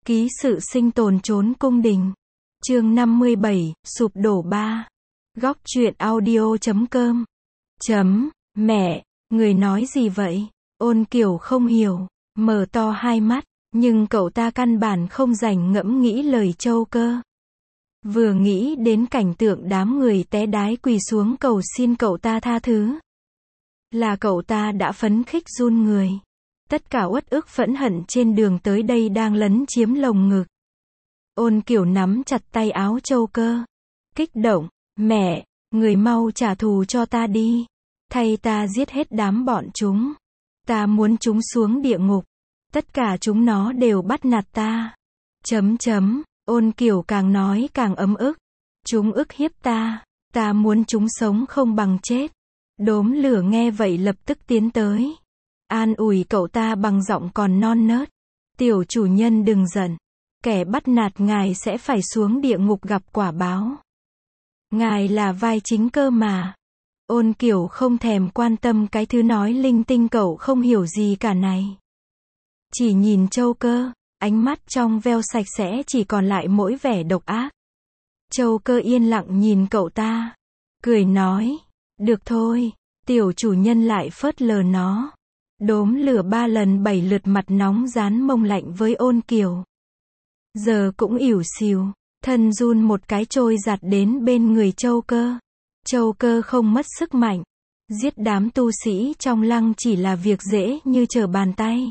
Ký sự sinh tồn trốn cung đình. Chương 57, sụp đổ 3. Góc truyện audio.com. Mẹ, người nói gì vậy? Ôn Kiều không hiểu, mở to hai mắt, nhưng cậu ta căn bản không rảnh ngẫm nghĩ lời Châu Cơ. Vừa nghĩ đến cảnh tượng đám người té đái quỳ xuống cầu xin cậu ta tha thứ, là cậu ta đã phấn khích run người. Tất cả uất ức phẫn hận trên đường tới đây đang lấn chiếm lồng ngực. Ôn Kiều nắm chặt tay áo Châu Cơ, kích động, mẹ, người mau trả thù cho ta đi. Thay ta giết hết đám bọn chúng. Ta muốn chúng xuống địa ngục. Tất cả chúng nó đều bắt nạt ta. Ôn Kiều càng nói càng ấm ức. Chúng ức hiếp ta. Ta muốn chúng sống không bằng chết. Đốm lửa nghe vậy lập tức tiến tới, an ủi cậu ta bằng giọng còn non nớt. Tiểu chủ nhân đừng giận. Kẻ bắt nạt ngài sẽ phải xuống địa ngục gặp quả báo. Ngài là vai chính cơ mà. Ôn Kiều không thèm quan tâm cái thứ nói linh tinh cậu không hiểu gì cả này. Chỉ nhìn Châu Cơ, ánh mắt trong veo sạch sẽ chỉ còn lại mỗi vẻ độc ác. Châu Cơ yên lặng nhìn cậu ta, cười nói, được thôi. Tiểu chủ nhân lại phớt lờ nó. Đốm lửa 3 lần 7 lượt mặt nóng dán mông lạnh với Ôn Kiều. Giờ cũng ỉu xìu, thân run một cái trôi giạt đến bên người Châu Cơ. Châu Cơ không mất sức mạnh. Giết đám tu sĩ trong lăng chỉ là việc dễ như trở bàn tay.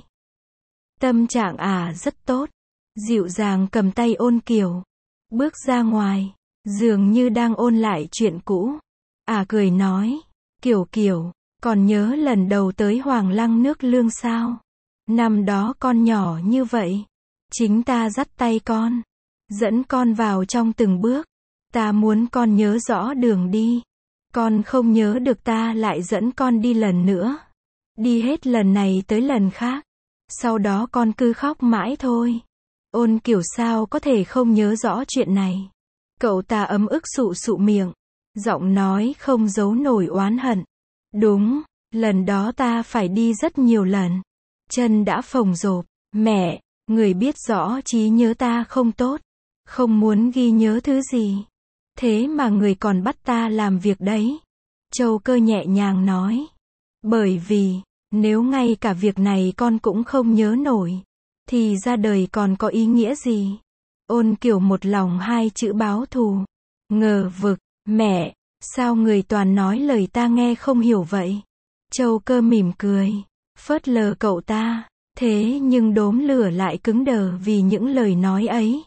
Tâm trạng rất tốt. Dịu dàng cầm tay Ôn Kiều, bước ra ngoài, dường như đang ôn lại chuyện cũ. Cười nói, Kiều, còn nhớ lần đầu tới Hoàng Lăng Nước Lương sao? Năm đó con nhỏ như vậy. Chính ta dắt tay con, dẫn con vào trong từng bước. Ta muốn con nhớ rõ đường đi. Con không nhớ được ta lại dẫn con đi lần nữa. Đi hết lần này tới lần khác. Sau đó con cứ khóc mãi thôi. Ôn Kiều sao có thể không nhớ rõ chuyện này. Cậu ta ấm ức sụ miệng. Giọng nói không giấu nổi oán hận. Đúng, lần đó ta phải đi rất nhiều lần. Chân đã phồng rộp. Mẹ, người biết rõ trí nhớ ta không tốt. Không muốn ghi nhớ thứ gì. Thế mà người còn bắt ta làm việc đấy. Châu Cơ nhẹ nhàng nói. Bởi vì, nếu ngay cả việc này con cũng không nhớ nổi, thì ra đời còn có ý nghĩa gì? Ôn Kiều một lòng hai chữ báo thù. Ngờ vực, mẹ, sao người toàn nói lời ta nghe không hiểu vậy? Châu Cơ mỉm cười, phớt lờ cậu ta. Thế nhưng đốm lửa lại cứng đờ vì những lời nói ấy.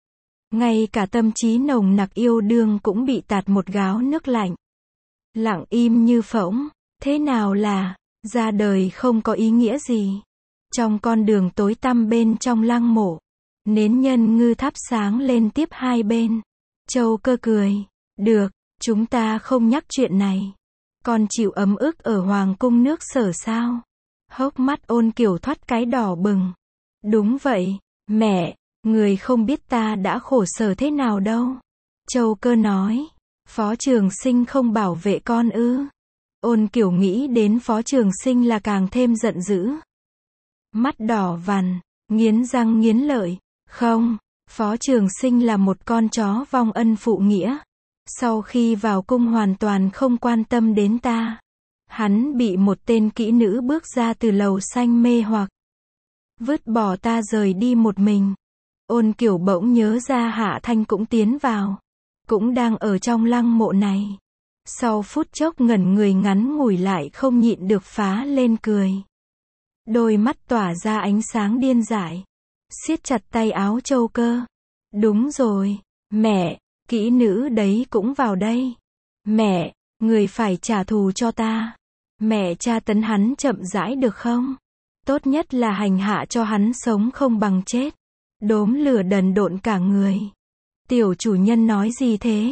Ngay cả tâm trí nồng nặc yêu đương cũng bị tạt một gáo nước lạnh. Lặng im như phỗng. Thế nào là ra đời không có ý nghĩa gì? Trong con đường tối tăm bên trong lăng mộ, nến nhân ngư thắp sáng lên tiếp hai bên. Châu Cơ cười. Được, chúng ta không nhắc chuyện này. Con chịu ấm ức ở Hoàng cung nước Sở sao? Hốc mắt Ôn Kiều thoát cái đỏ bừng. Đúng vậy, mẹ, người không biết ta đã khổ sở thế nào đâu. Châu Cơ nói. Phó Trường Sinh không bảo vệ con ư? Ôn Kiều nghĩ đến Phó Trường Sinh là càng thêm giận dữ. Mắt đỏ vằn, nghiến răng nghiến lợi. Không, Phó Trường Sinh là một con chó vong ân phụ nghĩa. Sau khi vào cung hoàn toàn không quan tâm đến ta. Hắn bị một tên kỹ nữ bước ra từ lầu xanh mê hoặc, vứt bỏ ta rời đi một mình. Ôn Kiều bỗng nhớ ra Hạ Thanh cũng tiến vào, cũng đang ở trong lăng mộ này. Sau phút chốc ngẩn người ngắn ngủi lại không nhịn được phá lên cười. Đôi mắt tỏa ra ánh sáng điên dại, siết chặt tay áo Châu Cơ. Đúng rồi, mẹ, kỹ nữ đấy cũng vào đây. Mẹ, người phải trả thù cho ta. Mẹ tra tấn hắn chậm rãi được không? Tốt nhất là hành hạ cho hắn sống không bằng chết. Đốm lửa đần độn cả người. Tiểu chủ nhân nói gì thế?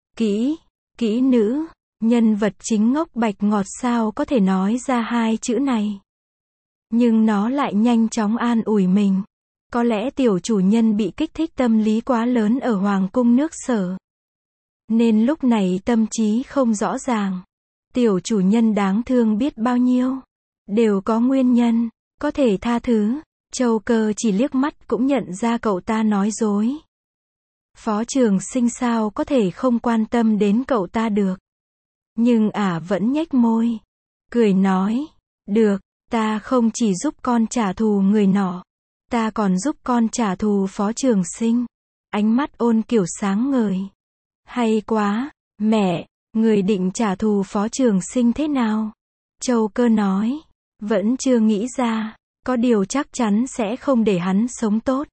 Kỹ nữ, nhân vật chính ngốc bạch ngọt sao có thể nói ra hai chữ này. Nhưng nó lại nhanh chóng an ủi mình. Có lẽ tiểu chủ nhân bị kích thích tâm lý quá lớn ở Hoàng cung nước Sở, nên lúc này tâm trí không rõ ràng. Tiểu chủ nhân đáng thương biết bao nhiêu. Đều có nguyên nhân, có thể tha thứ. Châu Cơ chỉ liếc mắt cũng nhận ra cậu ta nói dối. Phó Trường Sinh sao có thể không quan tâm đến cậu ta được. Nhưng vẫn nhếch môi, cười nói, được, ta không chỉ giúp con trả thù người nọ, ta còn giúp con trả thù Phó Trường Sinh. Ánh mắt Ôn Kiểu sáng ngời. Hay quá, mẹ, người định trả thù Phó Trường Sinh thế nào? Châu Cơ nói, vẫn chưa nghĩ ra, có điều chắc chắn sẽ không để hắn sống tốt.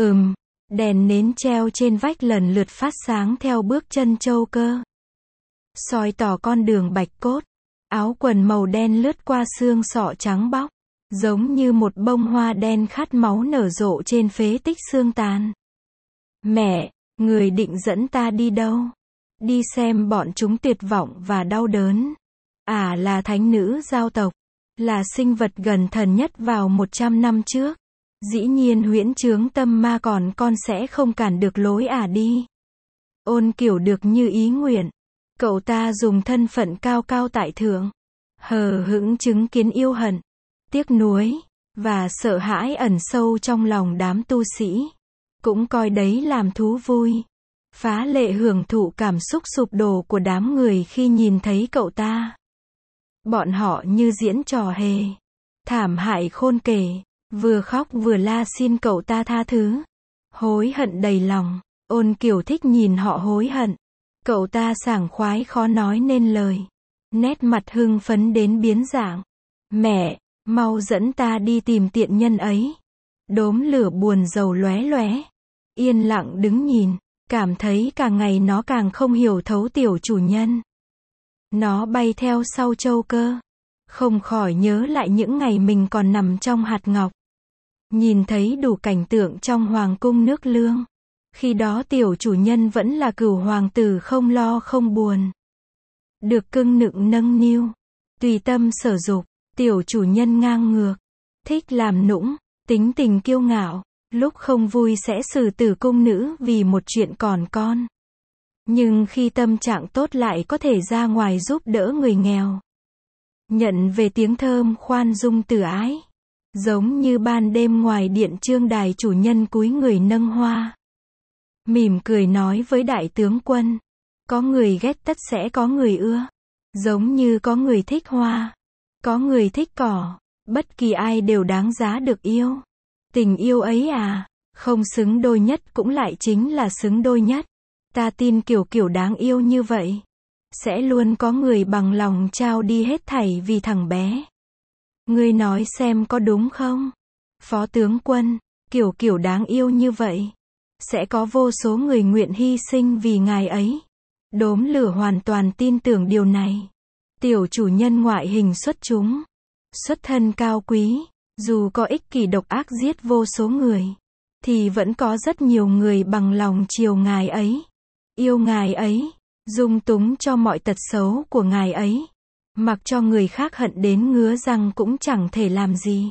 Đèn nến treo trên vách lần lượt phát sáng theo bước chân Châu Cơ. Soi tỏ con đường bạch cốt, áo quần màu đen lướt qua xương sọ trắng bóc, giống như một bông hoa đen khát máu nở rộ trên phế tích xương tàn. Mẹ, người định dẫn ta đi đâu? Đi xem bọn chúng tuyệt vọng và đau đớn. Là thánh nữ giao tộc, là sinh vật gần thần nhất vào 100 năm trước. Dĩ nhiên huyễn chướng tâm ma còn con sẽ không cản được lối đi. Ôn Kiểu được như ý nguyện. Cậu ta dùng thân phận cao cao tại thượng, hờ hững chứng kiến yêu hận, tiếc nuối, và sợ hãi ẩn sâu trong lòng đám tu sĩ. Cũng coi đấy làm thú vui. Phá lệ hưởng thụ cảm xúc sụp đổ của đám người khi nhìn thấy cậu ta. Bọn họ như diễn trò hề. Thảm hại khôn kể. Vừa khóc vừa la xin cậu ta tha thứ. Hối hận đầy lòng. Ôn Kiểu thích nhìn họ hối hận. Cậu ta sảng khoái khó nói nên lời. Nét mặt hưng phấn đến biến dạng. Mẹ, mau dẫn ta đi tìm tiện nhân ấy. Đốm lửa buồn rầu lóe lóe. Yên lặng đứng nhìn. Cảm thấy càng ngày nó càng không hiểu thấu tiểu chủ nhân. Nó bay theo sau Châu Cơ. Không khỏi nhớ lại những ngày mình còn nằm trong hạt ngọc. Nhìn thấy đủ cảnh tượng trong hoàng cung nước Lương. Khi đó tiểu chủ nhân vẫn là cửu hoàng tử không lo không buồn. Được cưng nựng nâng niu. Tùy tâm sở dục. Tiểu chủ nhân ngang ngược. Thích làm nũng. Tính tình kiêu ngạo. Lúc không vui sẽ xử tử cung nữ vì một chuyện còn con. Nhưng khi tâm trạng tốt lại có thể ra ngoài giúp đỡ người nghèo. Nhận về tiếng thơm khoan dung từ ái. Giống như ban đêm ngoài điện trương đài chủ nhân cúi người nâng hoa. Mỉm cười nói với đại tướng quân. Có người ghét tất sẽ có người ưa. Giống như có người thích hoa. Có người thích cỏ. Bất kỳ ai đều đáng giá được yêu. Tình yêu ấy không xứng đôi nhất cũng lại chính là xứng đôi nhất. Ta tin kiểu đáng yêu như vậy. Sẽ luôn có người bằng lòng trao đi hết thảy vì thằng bé. Ngươi nói xem có đúng không? Phó tướng quân, kiểu đáng yêu như vậy. Sẽ có vô số người nguyện hy sinh vì ngài ấy. Đốm lửa hoàn toàn tin tưởng điều này. Tiểu chủ nhân ngoại hình xuất chúng. Xuất thân cao quý. Dù có ích kỷ độc ác giết vô số người. Thì vẫn có rất nhiều người bằng lòng chiều ngài ấy. Yêu ngài ấy. Dung túng cho mọi tật xấu của ngài ấy. Mặc cho người khác hận đến ngứa răng cũng chẳng thể làm gì.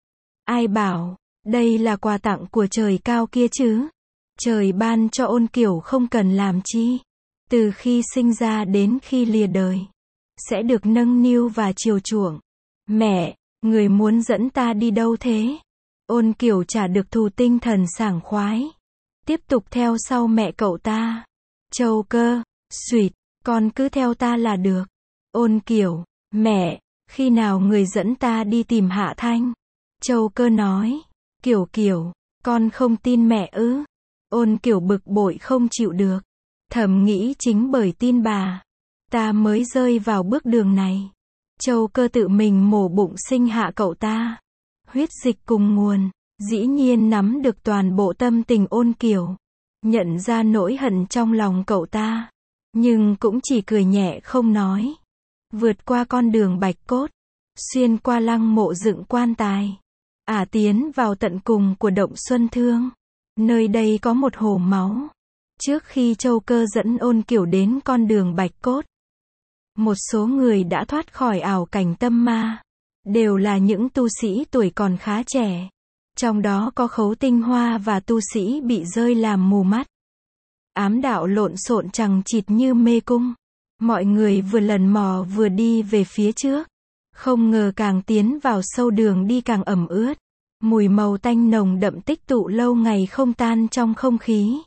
Ai bảo, đây là quà tặng của trời cao kia chứ. Trời ban cho Ôn Kiểu không cần làm chi. Từ khi sinh ra đến khi lìa đời. Sẽ được nâng niu và chiều chuộng. Mẹ, người muốn dẫn ta đi đâu thế? Ôn Kiểu chả được thù tinh thần sảng khoái. Tiếp tục theo sau mẹ cậu ta. Châu Cơ, suýt, con cứ theo ta là được. Ôn Kiểu, mẹ, khi nào người dẫn ta đi tìm Hạ Thanh? Châu Cơ nói, Kiểu, con không tin mẹ ư? Ôn Kiểu bực bội không chịu được. Thầm nghĩ chính bởi tin bà, ta mới rơi vào bước đường này. Châu Cơ tự mình mổ bụng sinh hạ cậu ta. Huyết dịch cùng nguồn, dĩ nhiên nắm được toàn bộ tâm tình Ôn Kiểu. Nhận ra nỗi hận trong lòng cậu ta. Nhưng cũng chỉ cười nhẹ không nói. Vượt qua con đường bạch cốt. Xuyên qua lăng mộ dựng quan tài. Tiến vào tận cùng của động Xuân Thương. Nơi đây có một hồ máu. Trước khi Châu Cơ dẫn Ôn Kiểu đến con đường bạch cốt. Một số người đã thoát khỏi ảo cảnh tâm ma. Đều là những tu sĩ tuổi còn khá trẻ. Trong đó có Khấu Tinh Hoa và tu sĩ bị rơi làm mù mắt. Ám đạo lộn xộn chằng chịt như mê cung. Mọi người vừa lần mò vừa đi về phía trước. Không ngờ càng tiến vào sâu đường đi càng ẩm ướt. Mùi màu tanh nồng đậm tích tụ lâu ngày không tan trong không khí.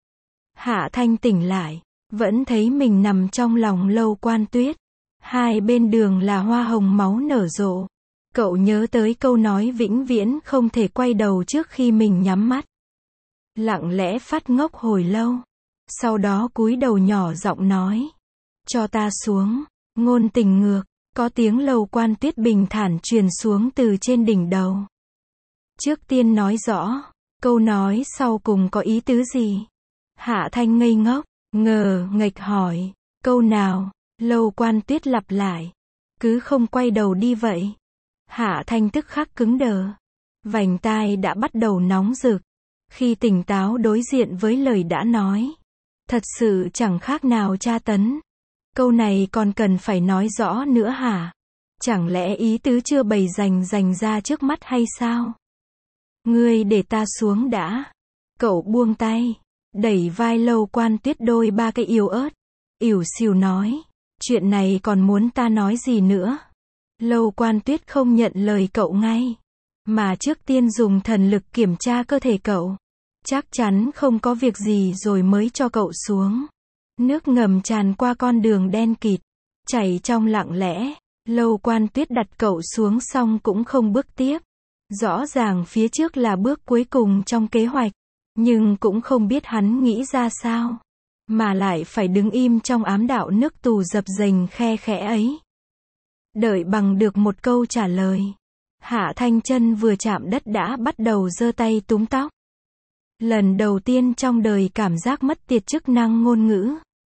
Hạ Thanh tỉnh lại, vẫn thấy mình nằm trong lòng Lâu Quan Tuyết. Hai bên đường là hoa hồng máu nở rộ. Cậu nhớ tới câu nói vĩnh viễn không thể quay đầu trước khi mình nhắm mắt. Lặng lẽ phát ngốc hồi lâu. Sau đó cúi đầu nhỏ giọng nói. Cho ta xuống. Ngôn tình ngược. Có tiếng Lâu Quan Tuyết bình thản truyền xuống từ trên đỉnh đầu. Trước tiên nói rõ. Câu nói sau cùng có ý tứ gì? Hạ Thanh ngây ngốc, ngờ nghệch hỏi. Câu nào? Lâu Quan Tuyết lặp lại. Cứ không quay đầu đi vậy. Hạ Thanh tức khắc cứng đờ. Vành tai đã bắt đầu nóng rực. Khi tỉnh táo đối diện với lời đã nói. Thật sự chẳng khác nào tra tấn. Câu này còn cần phải nói rõ nữa hả? Chẳng lẽ ý tứ chưa bày rành ra trước mắt hay sao? Ngươi để ta xuống đã. Cậu buông tay. Đẩy vai Lâu Quan Tuyết đôi ba cái yếu ớt. Ỉu xìu nói. Chuyện này còn muốn ta nói gì nữa? Lâu Quan Tuyết không nhận lời cậu ngay. Mà trước tiên dùng thần lực kiểm tra cơ thể cậu. Chắc chắn không có việc gì rồi mới cho cậu xuống. Nước ngầm tràn qua con đường đen kịt. Chảy trong lặng lẽ. Lâu Quan Tuyết đặt cậu xuống xong cũng không bước tiếp. Rõ ràng phía trước là bước cuối cùng trong kế hoạch. Nhưng cũng không biết hắn nghĩ ra sao. Mà lại phải đứng im trong ám đạo nước tù dập dềnh khe khẽ ấy. Đợi bằng được một câu trả lời. Hạ Thanh chân vừa chạm đất đã bắt đầu giơ tay túm tóc. Lần đầu tiên trong đời cảm giác mất tiệt chức năng ngôn ngữ.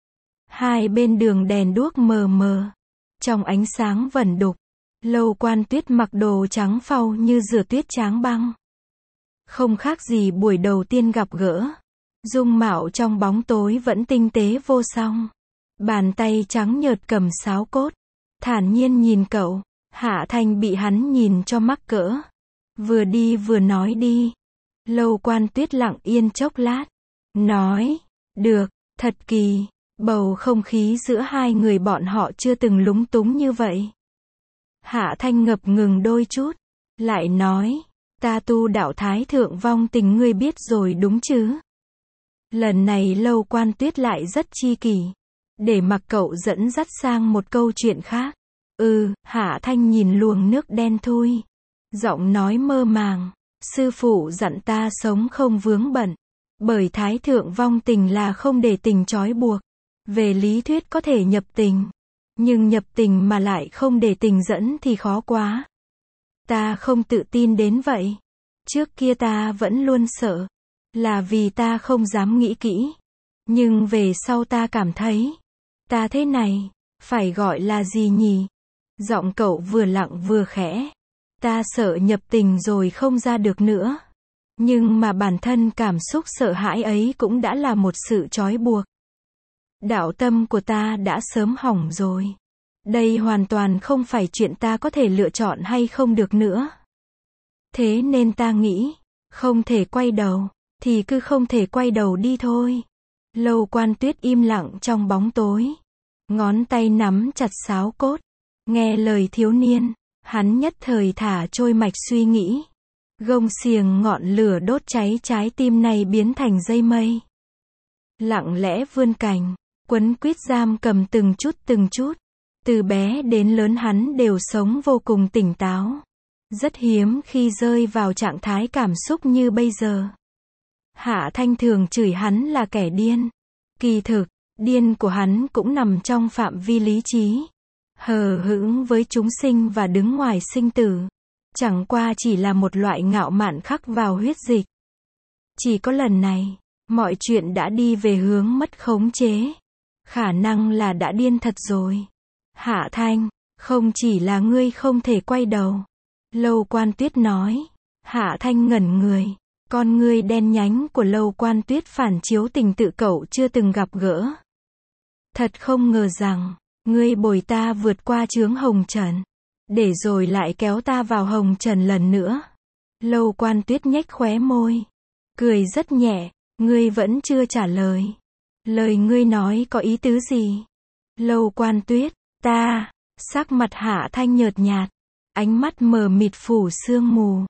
Hai bên đường đèn đuốc mờ mờ. Trong ánh sáng vẩn đục. Lâu Quan Tuyết mặc đồ trắng phau như rửa tuyết tráng băng. Không khác gì buổi đầu tiên gặp gỡ. Dung mạo trong bóng tối vẫn tinh tế vô song. Bàn tay trắng nhợt cầm sáo cốt. Thản nhiên nhìn cậu. Hạ Thanh bị hắn nhìn cho mắc cỡ. Vừa đi vừa nói đi. Lâu Quan Tuyết lặng yên chốc lát. Nói. Được. Thật kỳ. Bầu không khí giữa hai người bọn họ chưa từng lúng túng như vậy. Hạ Thanh ngập ngừng đôi chút. Lại nói. Ta tu đạo Thái Thượng Vong Tình ngươi biết rồi đúng chứ? Lần này Lâu Quan Tuyết lại rất chi kỷ. Để mặc cậu dẫn dắt sang một câu chuyện khác. Hạ Thanh nhìn luồng nước đen thui. Giọng nói mơ màng. Sư phụ dặn ta sống không vướng bận. Bởi Thái Thượng Vong Tình là không để tình trói buộc. Về lý thuyết có thể nhập tình. Nhưng nhập tình mà lại không để tình dẫn thì khó quá. Ta không tự tin đến vậy. Trước kia ta vẫn luôn sợ. Là vì ta không dám nghĩ kỹ. Nhưng về sau ta cảm thấy. Ta thế này. Phải gọi là gì nhỉ? Giọng cậu vừa lặng vừa khẽ. Ta sợ nhập tình rồi không ra được nữa. Nhưng mà bản thân cảm xúc sợ hãi ấy cũng đã là một sự trói buộc. Đạo tâm của ta đã sớm hỏng rồi. Đây hoàn toàn không phải chuyện ta có thể lựa chọn hay không được nữa. Thế nên ta nghĩ, không thể quay đầu, thì cứ không thể quay đầu đi thôi. Lâu Quan Tuyết im lặng trong bóng tối. Ngón tay nắm chặt sáo cốt. Nghe lời thiếu niên, hắn nhất thời thả trôi mạch suy nghĩ. Gông xiềng ngọn lửa đốt cháy trái tim này biến thành dây mây. Lặng lẽ vươn cành, quấn quýt giam cầm từng chút. Từ bé đến lớn hắn đều sống vô cùng tỉnh táo. Rất hiếm khi rơi vào trạng thái cảm xúc như bây giờ. Hạ Thanh thường chửi hắn là kẻ điên. Kỳ thực, điên của hắn cũng nằm trong phạm vi lý trí. Hờ hững với chúng sinh và đứng ngoài sinh tử. Chẳng qua chỉ là một loại ngạo mạn khắc vào huyết dịch. Chỉ có lần này, mọi chuyện đã đi về hướng mất khống chế. Khả năng là đã điên thật rồi. Hạ Thanh, không chỉ là ngươi không thể quay đầu. Lâu Quan Tuyết nói. Hạ Thanh ngẩn người. Con ngươi đen nhánh của Lâu Quan Tuyết phản chiếu tình tự cậu chưa từng gặp gỡ. Thật không ngờ rằng, ngươi bồi ta vượt qua chướng hồng trần. Để rồi lại kéo ta vào hồng trần lần nữa. Lâu Quan Tuyết nhếch khóe môi. Cười rất nhẹ. Ngươi vẫn chưa trả lời. Lời ngươi nói có ý tứ gì? Lâu Quan Tuyết. Ta. Sắc mặt Hạ Thanh nhợt nhạt. Ánh mắt mờ mịt phủ sương mù.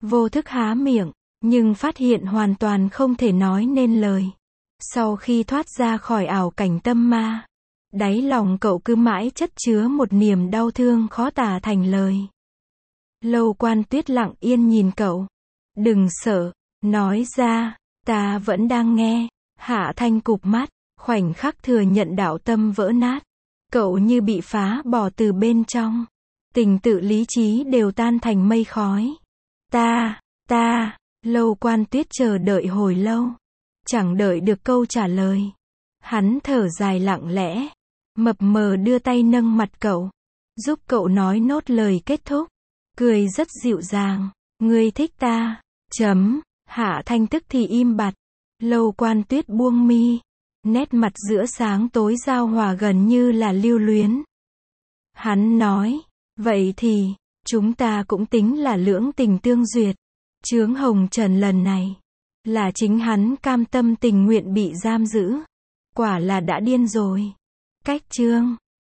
Vô thức há miệng, nhưng phát hiện hoàn toàn không thể nói nên lời. Sau khi thoát ra khỏi ảo cảnh tâm ma, đáy lòng cậu cứ mãi chất chứa một niềm đau thương khó tả thành lời. Lâu Quan Tuyết lặng yên nhìn cậu. Đừng sợ, nói ra, ta vẫn đang nghe. Hạ Thanh cụp mắt, khoảnh khắc thừa nhận đạo tâm vỡ nát. Cậu như bị phá bỏ từ bên trong. Tình tự lý trí đều tan thành mây khói. Ta, Lâu Quan Tuyết chờ đợi hồi lâu. Chẳng đợi được câu trả lời. Hắn thở dài lặng lẽ. Mập mờ đưa tay nâng mặt cậu. Giúp cậu nói nốt lời kết thúc. Cười rất dịu dàng. Ngươi thích ta. Hạ Thanh tức thì im bặt. Lâu Quan Tuyết buông mi. Nét mặt giữa sáng tối giao hòa gần như là lưu luyến. Hắn nói. Vậy thì, chúng ta cũng tính là lưỡng tình tương duyệt. Chướng hồng trần lần này, là chính hắn cam tâm tình nguyện bị giam giữ. Quả là đã điên rồi. Cách chương